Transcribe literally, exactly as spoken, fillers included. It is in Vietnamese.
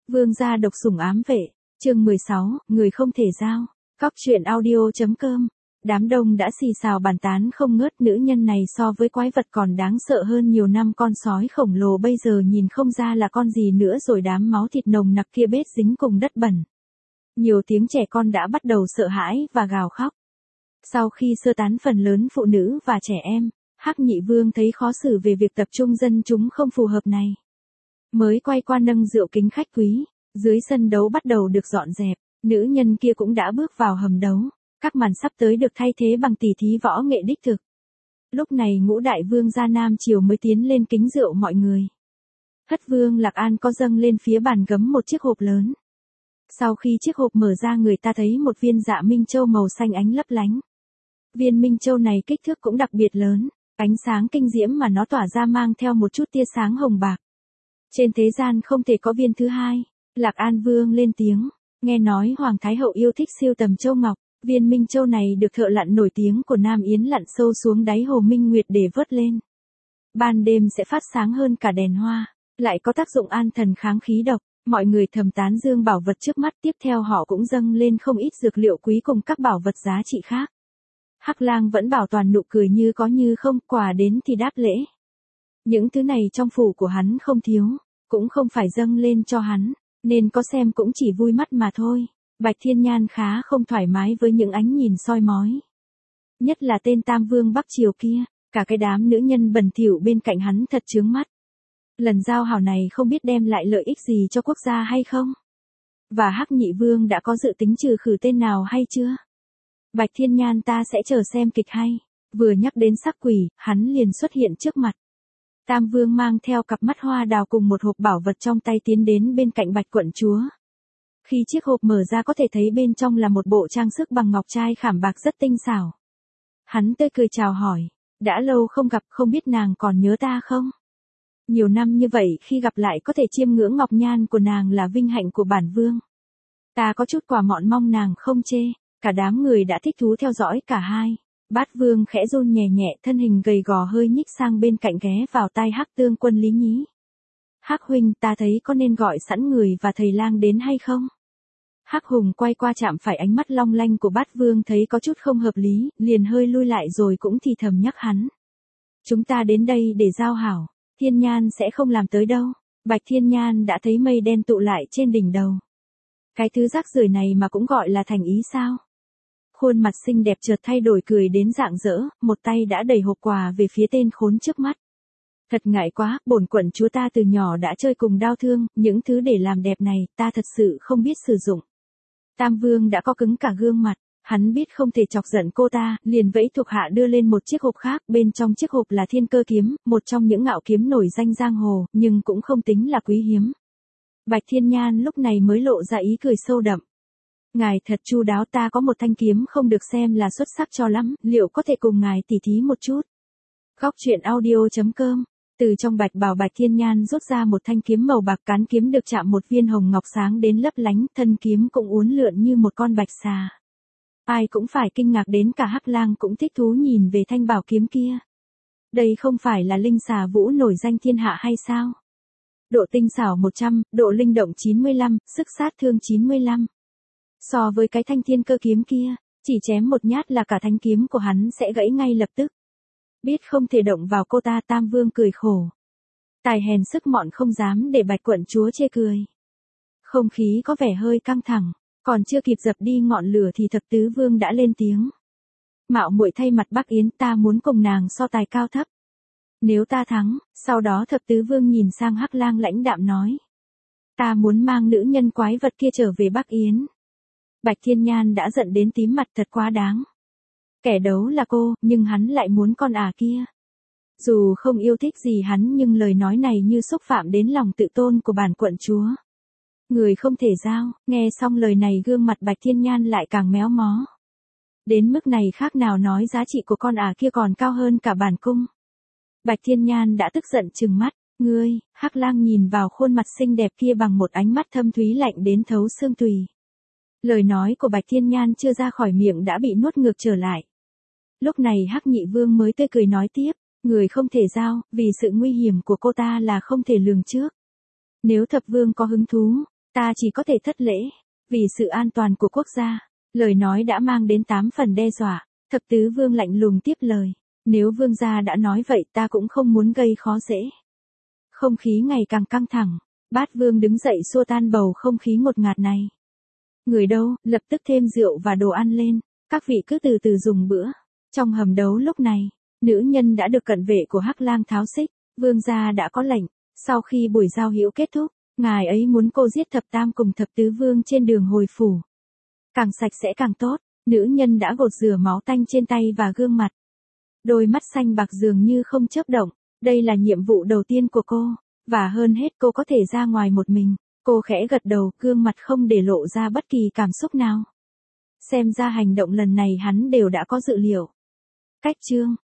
Vương gia độc sủng ám vệ, chương mười sáu, người không thể giao. Cóc truyện audio.com. Đám đông đã xì xào bàn tán không ngớt, nữ nhân này so với quái vật còn đáng sợ hơn nhiều năm, con sói khổng lồ bây giờ nhìn không ra là con gì nữa rồi, đám máu thịt nồng nặc kia bết dính cùng đất bẩn. Nhiều tiếng trẻ con đã bắt đầu sợ hãi và gào khóc. Sau khi sơ tán phần lớn phụ nữ và trẻ em, Hắc Nhị Vương thấy khó xử về việc tập trung dân chúng không phù hợp này. Mới quay qua nâng rượu kính khách quý, dưới sân đấu bắt đầu được dọn dẹp, nữ nhân kia cũng đã bước vào hầm đấu, các màn sắp tới được thay thế bằng tỉ thí võ nghệ đích thực. Lúc này ngũ đại vương gia Nam Triều mới tiến lên kính rượu mọi người. Hất Vương Lạc An có dâng lên phía bàn gấm một chiếc hộp lớn. Sau khi chiếc hộp mở ra, người ta thấy một viên dạ minh châu màu xanh ánh lấp lánh. Viên minh châu này kích thước cũng đặc biệt lớn, ánh sáng kinh diễm mà nó tỏa ra mang theo một chút tia sáng hồng bạc. Trên thế gian không thể có viên thứ hai. Lạc An Vương lên tiếng, nghe nói Hoàng Thái Hậu yêu thích siêu tầm châu ngọc, viên minh châu này được thợ lặn nổi tiếng của Nam Yến lặn sâu xuống đáy hồ Minh Nguyệt để vớt lên. Ban đêm sẽ phát sáng hơn cả đèn hoa, lại có tác dụng an thần kháng khí độc. Mọi người thầm tán dương bảo vật trước mắt, tiếp theo họ cũng dâng lên không ít dược liệu quý cùng các bảo vật giá trị khác. Hắc Lang vẫn bảo toàn nụ cười như có như không, quà đến thì đáp lễ. Những thứ này trong phủ của hắn không thiếu, cũng không phải dâng lên cho hắn, nên có xem cũng chỉ vui mắt mà thôi. Bạch Thiên Nhan khá không thoải mái với những ánh nhìn soi mói. Nhất là tên Tam Vương Bắc Triều kia, cả cái đám nữ nhân bẩn thỉu bên cạnh hắn thật chướng mắt. Lần giao hảo này không biết đem lại lợi ích gì cho quốc gia hay không? Và Hắc Nhị Vương đã có dự tính trừ khử tên nào hay chưa? Bạch Thiên Nhan ta sẽ chờ xem kịch hay. Vừa nhắc đến sắc quỷ, hắn liền xuất hiện trước mặt. Tam Vương mang theo cặp mắt hoa đào cùng một hộp bảo vật trong tay tiến đến bên cạnh Bạch quận chúa. Khi chiếc hộp mở ra có thể thấy bên trong là một bộ trang sức bằng ngọc trai khảm bạc rất tinh xảo. Hắn tươi cười chào hỏi, đã lâu không gặp, không biết nàng còn nhớ ta không? Nhiều năm như vậy, khi gặp lại có thể chiêm ngưỡng ngọc nhan của nàng là vinh hạnh của bản vương. Ta có chút quả mọn, mong nàng không chê. Cả đám người đã thích thú theo dõi cả hai. Bát Vương khẽ run nhẹ nhẹ, thân hình gầy gò hơi nhích sang bên cạnh ghé vào tai Hắc Tương Quân Lý Nhí. Hắc huynh, ta thấy có nên gọi sẵn người và thầy lang đến hay không? Hắc Hùng quay qua chạm phải ánh mắt long lanh của Bát Vương, thấy có chút không hợp lý, liền hơi lui lại rồi cũng thì thầm nhắc hắn. Chúng ta đến đây để giao hảo, Thiên Nhan sẽ không làm tới đâu. Bạch Thiên Nhan đã thấy mây đen tụ lại trên đỉnh đầu. Cái thứ rác rưởi này mà cũng gọi là thành ý sao? Khuôn mặt xinh đẹp chợt thay đổi, cười đến rạng rỡ, một tay đã đẩy hộp quà về phía tên khốn trước mắt. Thật ngại quá, bổn quận chúa ta từ nhỏ đã chơi cùng đao thương, những thứ để làm đẹp này ta thật sự không biết sử dụng. Tam Vương đã co cứng cả gương mặt, hắn biết không thể chọc giận cô ta, liền vẫy thuộc hạ đưa lên một chiếc hộp khác, bên trong chiếc hộp là Thiên Cơ kiếm, một trong những ngạo kiếm nổi danh giang hồ, nhưng cũng không tính là quý hiếm. Bạch Thiên Nhan lúc này mới lộ ra ý cười sâu đậm. Ngài thật chu đáo, ta có một thanh kiếm không được xem là xuất sắc cho lắm, liệu có thể cùng ngài tỉ thí một chút? Cóc truyện audio.com. Từ trong bạch bào Bạch Thiên Nhan rút ra một thanh kiếm màu bạc, cán kiếm được chạm một viên hồng ngọc sáng đến lấp lánh, thân kiếm cũng uốn lượn như một con bạch xà. Ai cũng phải kinh ngạc, đến cả Hắc Lang cũng thích thú nhìn về thanh bảo kiếm kia. Đây không phải là linh xà vũ nổi danh thiên hạ hay sao? Độ tinh xảo một trăm, độ linh động chín mươi lăm, sức sát thương chín mươi lăm. So với cái thanh Thiên Cơ kiếm kia, chỉ chém một nhát là cả thanh kiếm của hắn sẽ gãy ngay lập tức. Biết không thể động vào cô ta, Tam Vương cười khổ. Tài hèn sức mọn, không dám để Bạch quận chúa chê cười. Không khí có vẻ hơi căng thẳng, còn chưa kịp dập đi ngọn lửa thì Thập Tứ Vương đã lên tiếng. Mạo muội thay mặt Bắc Yến, ta muốn cùng nàng so tài cao thấp. Nếu ta thắng, sau đó Thập Tứ Vương nhìn sang Hắc Lang lãnh đạm nói. Ta muốn mang nữ nhân quái vật kia trở về Bắc Yến. Bạch Thiên Nhan đã giận đến tím mặt, thật quá đáng. Kẻ đấu là cô, nhưng hắn lại muốn con ả kia. Dù không yêu thích gì hắn, nhưng lời nói này như xúc phạm đến lòng tự tôn của bản quận chúa. Người không thể giao, nghe xong lời này gương mặt Bạch Thiên Nhan lại càng méo mó. Đến mức này khác nào nói giá trị của con ả kia còn cao hơn cả bản cung. Bạch Thiên Nhan đã tức giận trừng mắt, ngươi. Hắc Lang nhìn vào khuôn mặt xinh đẹp kia bằng một ánh mắt thâm thúy lạnh đến thấu xương tùy. Lời nói của Bạch Thiên Nhan chưa ra khỏi miệng đã bị nuốt ngược trở lại. Lúc này Hắc Nhị Vương mới tươi cười nói tiếp, người không thể giao, vì sự nguy hiểm của cô ta là không thể lường trước. Nếu Thập Vương có hứng thú, Ta chỉ có thể thất lễ, vì sự an toàn của quốc gia. Lời nói đã mang đến tám phần đe dọa, thập tứ vương lạnh lùng tiếp lời. Nếu vương gia đã nói vậy ta cũng không muốn gây khó dễ. Không khí ngày càng căng thẳng, bát vương đứng dậy xua tan bầu không khí ngột ngạt này. Người đâu, lập tức thêm rượu và đồ ăn lên, các vị cứ từ từ dùng bữa. Trong hầm đấu lúc này, nữ nhân đã được cận vệ của Hắc Lang tháo xích, vương gia đã có lệnh, sau khi buổi giao hữu kết thúc, ngài ấy muốn cô giết thập tam cùng thập tứ vương trên đường hồi phủ. Càng sạch sẽ càng tốt, nữ nhân đã gột rửa máu tanh trên tay và gương mặt. Đôi mắt xanh bạc dường như không chớp động, đây là nhiệm vụ đầu tiên của cô, và hơn hết cô có thể ra ngoài một mình. Cô khẽ gật đầu, gương mặt không để lộ ra bất kỳ cảm xúc nào. Xem ra hành động lần này hắn đều đã có dự liệu. Cách chương